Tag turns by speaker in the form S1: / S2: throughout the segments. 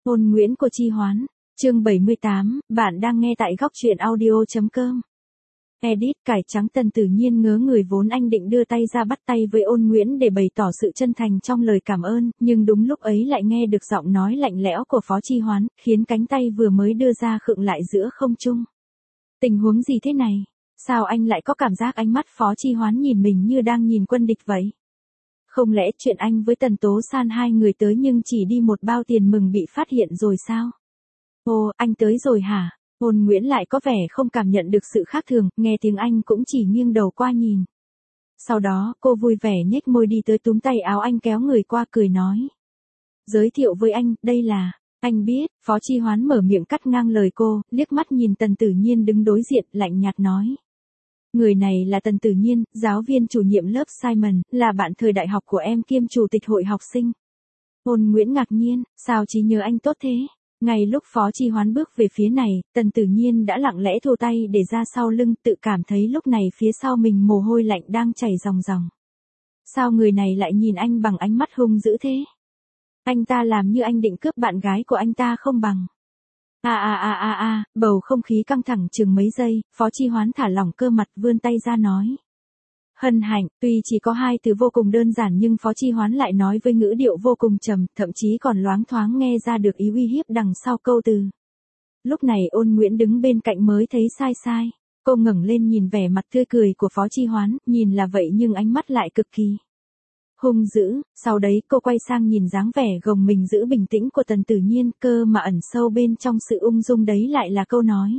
S1: Ngôn Nguyễn của Chi Hoán, chương 78, bạn đang nghe tại góc truyện audio.com. Edit cải trắng. Tần Tử Nhiên ngớ người, vốn anh định đưa tay ra bắt tay với Ôn Nguyễn để bày tỏ sự chân thành trong lời cảm ơn, nhưng đúng lúc ấy lại nghe được giọng nói lạnh lẽo của Phó Chi Hoán, khiến cánh tay vừa mới đưa ra khựng lại giữa không trung. Tình huống gì thế này? Sao anh lại có cảm giác ánh mắt Phó Chi Hoán nhìn mình như đang nhìn quân địch vậy? Không lẽ chuyện anh với Tần Tố San hai người tới nhưng chỉ đi một bao tiền mừng bị phát hiện rồi sao? Ồ, anh tới rồi hả? Ôn Nguyễn lại có vẻ không cảm nhận được sự khác thường, nghe tiếng anh cũng chỉ nghiêng đầu qua nhìn. Sau đó, cô vui vẻ nhếch môi đi tới túm tay áo anh kéo người qua cười nói. Giới thiệu với anh, đây là... Anh biết. Phó Chi Hoán mở miệng cắt ngang lời cô, liếc mắt nhìn Tần Tử Nhiên đứng đối diện, lạnh nhạt nói. Người này là Tần Tử Nhiên, giáo viên chủ nhiệm lớp Simon, là bạn thời đại học của em kiêm chủ tịch hội học sinh. Ôn Nguyễn ngạc nhiên, sao trí nhớ anh tốt thế? Ngay lúc Phó Chi Hoán bước về phía này, Tần Tử Nhiên đã lặng lẽ thu tay để ra sau lưng, tự cảm thấy lúc này phía sau mình mồ hôi lạnh đang chảy ròng ròng. Sao người này lại nhìn anh bằng ánh mắt hung dữ thế? Anh ta làm như anh định cướp bạn gái của anh ta không bằng. Bầu không khí căng thẳng chừng mấy giây, Phó Chi Hoán thả lỏng cơ mặt vươn tay ra nói. Hân hạnh. Tuy chỉ có hai từ vô cùng đơn giản nhưng Phó Chi Hoán lại nói với ngữ điệu vô cùng trầm, thậm chí còn loáng thoáng nghe ra được ý uy hiếp đằng sau câu từ. Lúc này Ôn Nguyễn đứng bên cạnh mới thấy sai. Cô ngẩng lên nhìn vẻ mặt tươi cười của Phó Chi Hoán, nhìn là vậy nhưng ánh mắt lại cực kỳ hung dữ. Sau đấy cô quay sang nhìn dáng vẻ gồng mình giữ bình tĩnh của Tần Tử Nhiên, cơ mà ẩn sâu bên trong sự ung dung đấy lại là câu nói.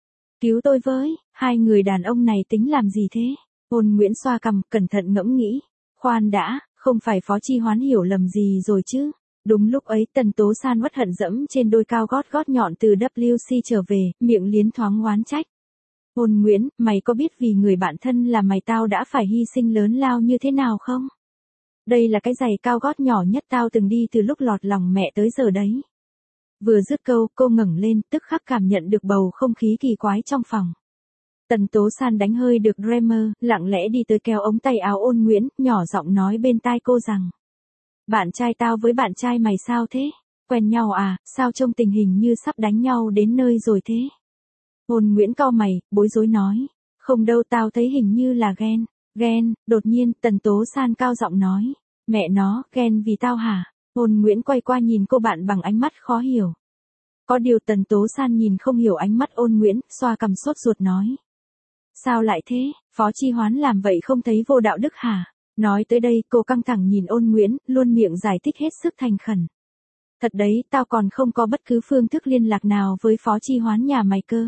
S1: Cứu tôi với, hai người đàn ông này tính làm gì thế? Ôn Nguyễn xoa cằm, cẩn thận ngẫm nghĩ. Khoan đã, không phải Phó Chi Hoán hiểu lầm gì rồi chứ? Đúng lúc ấy Tần Tố San uất hận dẫm trên đôi cao gót nhọn từ WC trở về, miệng liến thoáng oán trách. Ôn Nguyễn, mày có biết vì người bạn thân là mày tao đã phải hy sinh lớn lao như thế nào không? Đây là cái giày cao gót nhỏ nhất tao từng đi từ lúc lọt lòng mẹ tới giờ đấy. Vừa dứt câu, cô ngẩng lên, tức khắc cảm nhận được bầu không khí kỳ quái trong phòng. Tần Tố San đánh hơi được Dreamer, lặng lẽ đi tới kéo ống tay áo Ôn Nguyễn, nhỏ giọng nói bên tai cô rằng. Bạn trai tao với bạn trai mày sao thế? Quen nhau à, sao trông tình hình như sắp đánh nhau đến nơi rồi thế? Ôn Nguyễn cau mày, bối rối nói. Không đâu, tao thấy hình như là ghen. Ghen. Đột nhiên, Tần Tố San cao giọng nói. Mẹ nó, ghen vì tao hả? Ôn Nguyễn quay qua nhìn cô bạn bằng ánh mắt khó hiểu. Có điều Tần Tố San nhìn không hiểu ánh mắt Ôn Nguyễn, xoa cằm sốt ruột nói. Sao lại thế? Phó Chi Hoán làm vậy không thấy vô đạo đức hả? Nói tới đây cô căng thẳng nhìn Ôn Nguyễn, luôn miệng giải thích hết sức thành khẩn. Thật đấy, tao còn không có bất cứ phương thức liên lạc nào với Phó Chi Hoán nhà mày cơ.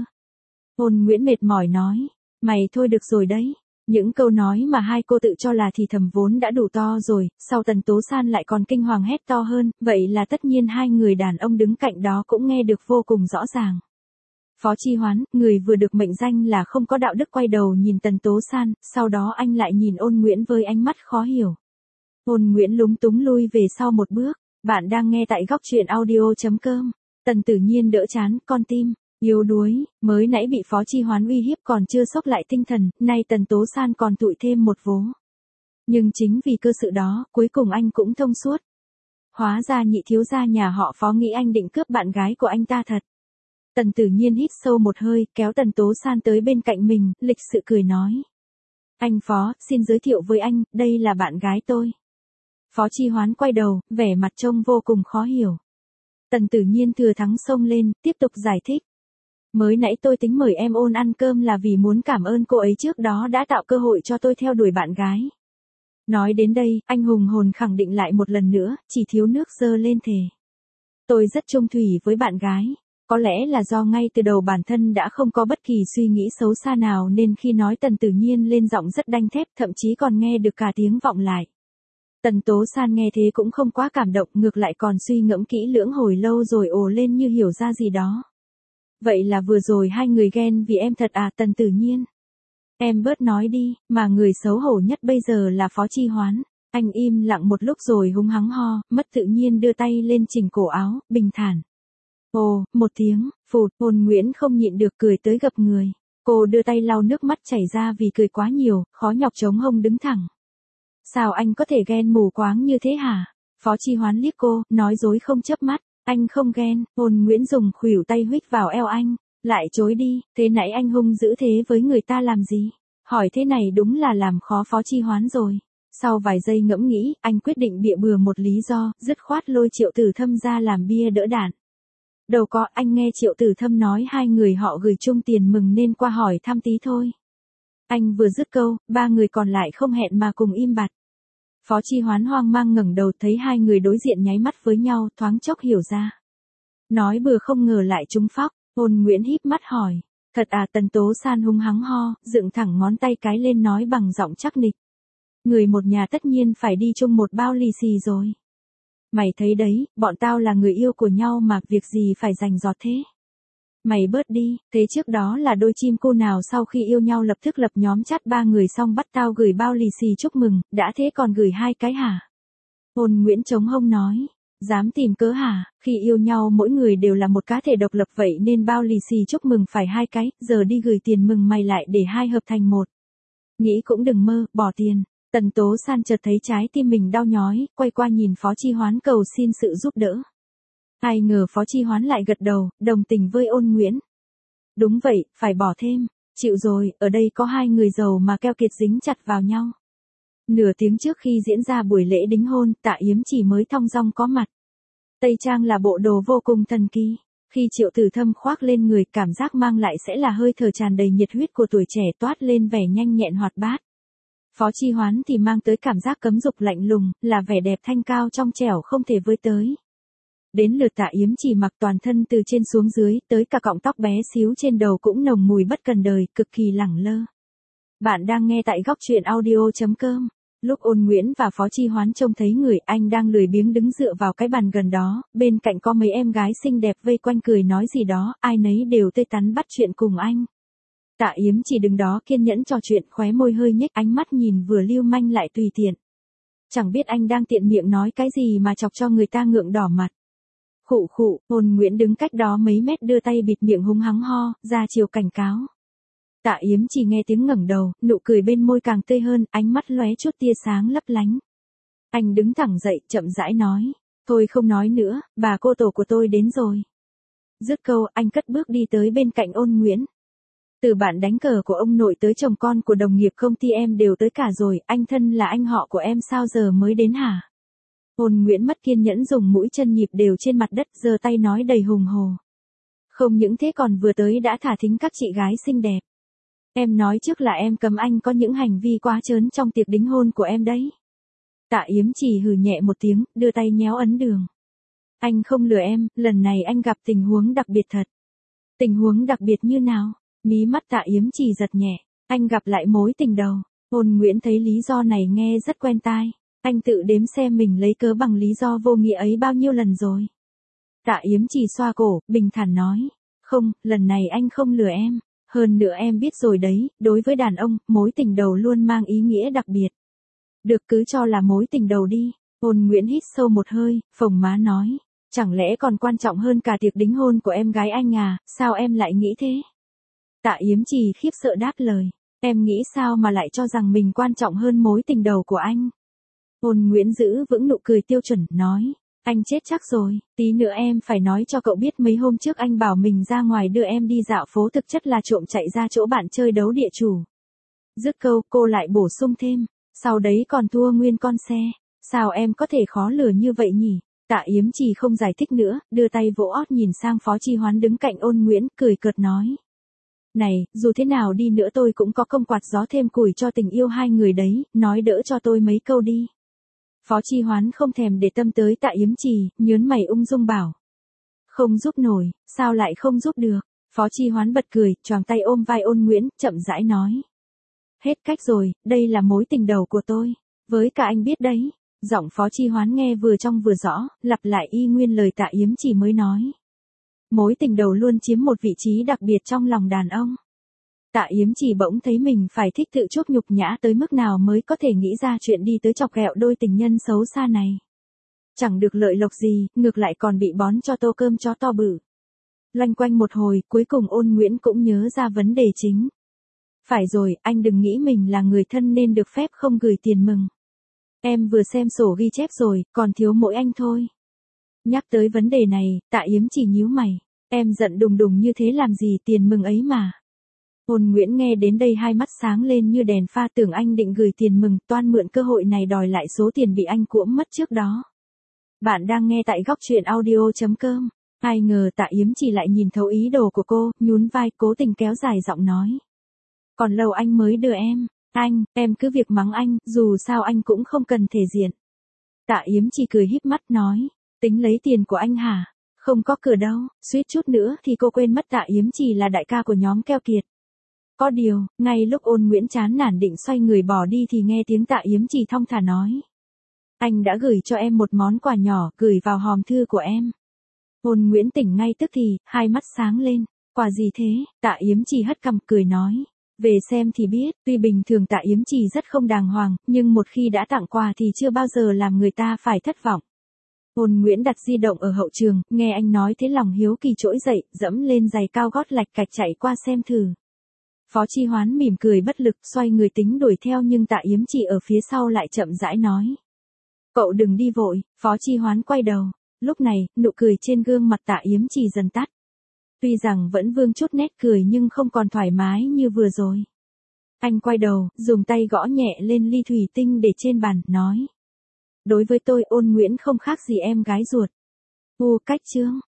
S1: Ôn Nguyễn mệt mỏi nói. Mày thôi được rồi đấy. Những câu nói mà hai cô tự cho là thì thầm vốn đã đủ to rồi, sau Tần Tố San lại còn kinh hoàng hét to hơn, vậy là tất nhiên hai người đàn ông đứng cạnh đó cũng nghe được vô cùng rõ ràng. Phó Chi Hoán, người vừa được mệnh danh là không có đạo đức quay đầu nhìn Tần Tố San, sau đó anh lại nhìn Ôn Nguyễn với ánh mắt khó hiểu. Ôn Nguyễn lúng túng lui về sau một bước, bạn đang nghe tại góc truyện audio.com. Tần Tử Nhiên đỡ chán, con tim yếu đuối, mới nãy bị Phó Chi Hoán uy hiếp còn chưa sốc lại tinh thần, nay Tần Tố San còn tụi thêm một vố. Nhưng chính vì cơ sự đó, cuối cùng anh cũng thông suốt. Hóa ra nhị thiếu gia nhà họ Phó nghĩ anh định cướp bạn gái của anh ta thật. Tần Tử Nhiên hít sâu một hơi, kéo Tần Tố San tới bên cạnh mình, lịch sự cười nói. Anh Phó, xin giới thiệu với anh, đây là bạn gái tôi. Phó Chi Hoán quay đầu, vẻ mặt trông vô cùng khó hiểu. Tần Tử Nhiên thừa thắng xông lên, tiếp tục giải thích. Mới nãy tôi tính mời em Ôn ăn cơm là vì muốn cảm ơn cô ấy trước đó đã tạo cơ hội cho tôi theo đuổi bạn gái. Nói đến đây, anh hùng hồn khẳng định lại một lần nữa, chỉ thiếu nước dơ lên thề. Tôi rất chung thủy với bạn gái. Có lẽ là do ngay từ đầu bản thân đã không có bất kỳ suy nghĩ xấu xa nào nên khi nói Tần Tử Nhiên lên giọng rất đanh thép, thậm chí còn nghe được cả tiếng vọng lại. Tần Tố San nghe thế cũng không quá cảm động, ngược lại còn suy ngẫm kỹ lưỡng hồi lâu rồi ồ lên như hiểu ra gì đó. Vậy là vừa rồi hai người ghen vì em thật à? Tần Tử Nhiên. Em bớt nói đi, mà người xấu hổ nhất bây giờ là Phó Chi Hoán. Anh im lặng một lúc rồi húng hắng ho, mất tự nhiên đưa tay lên chỉnh cổ áo, bình thản. Ồ, một tiếng, phụt, Ôn Nguyễn không nhịn được cười tới gập người. Cô đưa tay lau nước mắt chảy ra vì cười quá nhiều, khó nhọc chống hông đứng thẳng. Sao anh có thể ghen mù quáng như thế hả? Phó Chi Hoán liếc cô, nói dối không chớp mắt. Anh không ghen, Ôn Nguyễn dùng khuỷu tay huých vào eo anh, lại chối đi, thế nãy anh hung dữ thế với người ta làm gì? Hỏi thế này đúng là làm khó Phó Chi Hoán rồi. Sau vài giây ngẫm nghĩ, anh quyết định bịa bừa một lý do, dứt khoát lôi Triệu Tử Thâm ra làm bia đỡ đạn. Đâu có, anh nghe Triệu Tử Thâm nói hai người họ gửi chung tiền mừng nên qua hỏi thăm tí thôi. Anh vừa dứt câu, ba người còn lại không hẹn mà cùng im bặt. Phó Chi Hoán hoang mang ngẩng đầu thấy hai người đối diện nháy mắt với nhau, thoáng chốc hiểu ra. Nói bừa không ngờ lại trúng phóc, Ôn Nguyễn híp mắt hỏi. Thật à? Tần Tố San hung hắng ho, dựng thẳng ngón tay cái lên nói bằng giọng chắc nịch. Người một nhà tất nhiên phải đi chung một bao lì xì rồi. Mày thấy đấy, bọn tao là người yêu của nhau mà, việc gì phải rành rọt thế. Mày bớt đi, thế trước đó là đôi chim cô nào sau khi yêu nhau lập tức lập nhóm chat ba người xong bắt tao gửi bao lì xì chúc mừng, đã thế còn gửi hai cái hả? Ôn Nguyễn chống hông nói, dám tìm cớ hả? Khi yêu nhau mỗi người đều là một cá thể độc lập vậy nên bao lì xì chúc mừng phải hai cái, giờ đi gửi tiền mừng mày lại để hai hợp thành một. Nghĩ cũng đừng mơ, bỏ tiền. Tần Tố San chợt thấy trái tim mình đau nhói, quay qua nhìn Phó Chi Hoán cầu xin sự giúp đỡ. Ai ngờ Phó Chi Hoán lại gật đầu, đồng tình với Ôn Nguyễn. Đúng vậy, phải bỏ thêm. Chịu rồi, ở đây có hai người giàu mà keo kiệt dính chặt vào nhau. Nửa tiếng trước khi diễn ra buổi lễ đính hôn, Tạ Yếm chỉ mới thong dong có mặt. Tây trang là bộ đồ vô cùng thần kỳ. Khi Triệu Tử Thâm khoác lên người, cảm giác mang lại sẽ là hơi thở tràn đầy nhiệt huyết của tuổi trẻ toát lên vẻ nhanh nhẹn hoạt bát. Phó Chi Hoán thì mang tới cảm giác cấm dục lạnh lùng, là vẻ đẹp thanh cao trong trẻo không thể với tới. Đến lượt Tạ Yếm chỉ mặc toàn thân từ trên xuống dưới, tới cả cọng tóc bé xíu trên đầu cũng nồng mùi bất cần đời, cực kỳ lẳng lơ. Bạn đang nghe tại góc truyện audio.com. Lúc Ôn Nguyễn và Phó Chi Hoán trông thấy người, anh đang lười biếng đứng dựa vào cái bàn gần đó, bên cạnh có mấy em gái xinh đẹp vây quanh cười nói gì đó, ai nấy đều tươi tắn bắt chuyện cùng anh. Tạ Yếm chỉ đứng đó kiên nhẫn trò chuyện, khóe môi hơi nhếch, ánh mắt nhìn vừa lưu manh lại tùy tiện. Chẳng biết anh đang tiện miệng nói cái gì mà chọc cho người ta ngượng đỏ mặt. Khụ khụ, Ôn Nguyễn đứng cách đó mấy mét đưa tay bịt miệng húng hắng ho, ra chiều cảnh cáo. Tạ Yếm chỉ nghe tiếng ngẩng đầu, nụ cười bên môi càng tươi hơn, ánh mắt lóe chút tia sáng lấp lánh. Anh đứng thẳng dậy, chậm rãi nói. Thôi không nói nữa, bà cô tổ của tôi đến rồi. Dứt câu, anh cất bước đi tới bên cạnh Ôn Nguyễn. Từ bạn đánh cờ của ông nội tới chồng con của đồng nghiệp công ty em đều tới cả rồi, anh thân là anh họ của em sao giờ mới đến hả? Ôn Nguyễn mất kiên nhẫn dùng mũi chân nhịp đều trên mặt đất, giơ tay nói đầy hùng hồ. Không những thế còn vừa tới đã thả thính các chị gái xinh đẹp. Em nói trước là em cấm anh có những hành vi quá trớn trong tiệc đính hôn của em đấy. Tạ Yếm chỉ hừ nhẹ một tiếng, đưa tay nhéo ấn đường. Anh không lừa em, lần này anh gặp tình huống đặc biệt thật. Tình huống đặc biệt như nào? Mí mắt Tạ Yếm chỉ giật nhẹ, anh gặp lại mối tình đầu. Ôn Nguyễn thấy lý do này nghe rất quen tai. Anh tự đếm xem mình lấy cớ bằng lý do vô nghĩa ấy bao nhiêu lần rồi. Tạ Yếm chỉ xoa cổ, bình thản nói. Không, lần này anh không lừa em. Hơn nữa em biết rồi đấy, đối với đàn ông, mối tình đầu luôn mang ý nghĩa đặc biệt. Được, cứ cho là mối tình đầu đi. Ôn Nguyễn hít sâu một hơi, phồng má nói. Chẳng lẽ còn quan trọng hơn cả tiệc đính hôn của em gái anh à, sao em lại nghĩ thế? Tạ Yếm chỉ khiếp sợ đáp lời. Em nghĩ sao mà lại cho rằng mình quan trọng hơn mối tình đầu của anh? Ôn Nguyễn giữ vững nụ cười tiêu chuẩn, nói. Anh chết chắc rồi, tí nữa em phải nói cho cậu biết mấy hôm trước anh bảo mình ra ngoài đưa em đi dạo phố thực chất là trộm chạy ra chỗ bạn chơi đấu địa chủ. Dứt câu, cô lại bổ sung thêm. Sau đấy còn thua nguyên con xe. Sao em có thể khó lừa như vậy nhỉ? Tạ Yếm chỉ không giải thích nữa, đưa tay vỗ ót nhìn sang Phó Chi Hoán đứng cạnh Ôn Nguyễn, cười cợt nói. Này, dù thế nào đi nữa tôi cũng có công quạt gió thêm củi cho tình yêu hai người đấy, nói đỡ cho tôi mấy câu đi. Phó Chi Hoán không thèm để tâm tới Tạ Yếm Trì, nhớn mày ung dung bảo. Không giúp nổi, sao lại không giúp được? Phó Chi Hoán bật cười, choàng tay ôm vai Ôn Nguyễn, chậm rãi nói. Hết cách rồi, đây là mối tình đầu của tôi. Với cả anh biết đấy. Giọng Phó Chi Hoán nghe vừa trong vừa rõ, lặp lại y nguyên lời Tạ Yếm Trì mới nói. Mối tình đầu luôn chiếm một vị trí đặc biệt trong lòng đàn ông. Tạ Yếm chỉ bỗng thấy mình phải thích tự chuốc nhục nhã tới mức nào mới có thể nghĩ ra chuyện đi tới chọc ghẹo đôi tình nhân xấu xa này. Chẳng được lợi lộc gì, ngược lại còn bị bón cho tô cơm chó to bự. Loanh quanh một hồi, cuối cùng Ôn Nguyễn cũng nhớ ra vấn đề chính. Phải rồi, anh đừng nghĩ mình là người thân nên được phép không gửi tiền mừng. Em vừa xem sổ ghi chép rồi, còn thiếu mỗi anh thôi. Nhắc tới vấn đề này, Tạ Yếm chỉ nhíu mày. Em giận đùng đùng như thế làm gì, tiền mừng ấy mà. Ôn Nguyễn nghe đến đây hai mắt sáng lên như đèn pha, tưởng anh định gửi tiền mừng, toan mượn cơ hội này đòi lại số tiền bị anh cuỗm mất trước đó. Bạn đang nghe tại góc truyện audio.com. Ai ngờ Tạ Yếm chỉ lại nhìn thấu ý đồ của cô, nhún vai cố tình kéo dài giọng nói. Còn lâu anh mới đưa em. Anh, em cứ việc mắng anh, dù sao anh cũng không cần thể diện. Tạ Yếm chỉ cười híp mắt nói. Tính lấy tiền của anh hả? Không có cửa đâu, suýt chút nữa thì cô quên mất Tạ Yếm chỉ là đại ca của nhóm Keo Kiệt. Có điều, ngay lúc Ôn Nguyễn chán nản định xoay người bỏ đi thì nghe tiếng Tạ Yếm chỉ thong thả nói. Anh đã gửi cho em một món quà nhỏ, gửi vào hòm thư của em. Ôn Nguyễn tỉnh ngay tức thì, hai mắt sáng lên. Quà gì thế? Tạ Yếm chỉ hất cằm cười nói. Về xem thì biết, tuy bình thường Tạ Yếm chỉ rất không đàng hoàng, nhưng một khi đã tặng quà thì chưa bao giờ làm người ta phải thất vọng. Ôn Nguyễn đặt di động ở hậu trường, nghe anh nói thế lòng hiếu kỳ trỗi dậy, dẫm lên giày cao gót lạch cạch chạy qua xem thử. Phó Chi Hoán mỉm cười bất lực, xoay người tính đuổi theo nhưng Tạ Yếm chỉ ở phía sau lại chậm rãi nói. Cậu đừng đi vội. Phó Chi Hoán quay đầu. Lúc này, nụ cười trên gương mặt Tạ Yếm chỉ dần tắt. Tuy rằng vẫn vương chút nét cười nhưng không còn thoải mái như vừa rồi. Anh quay đầu, dùng tay gõ nhẹ lên ly thủy tinh để trên bàn, nói. Đối với tôi Ôn Nguyễn không khác gì em gái ruột. Cách chương.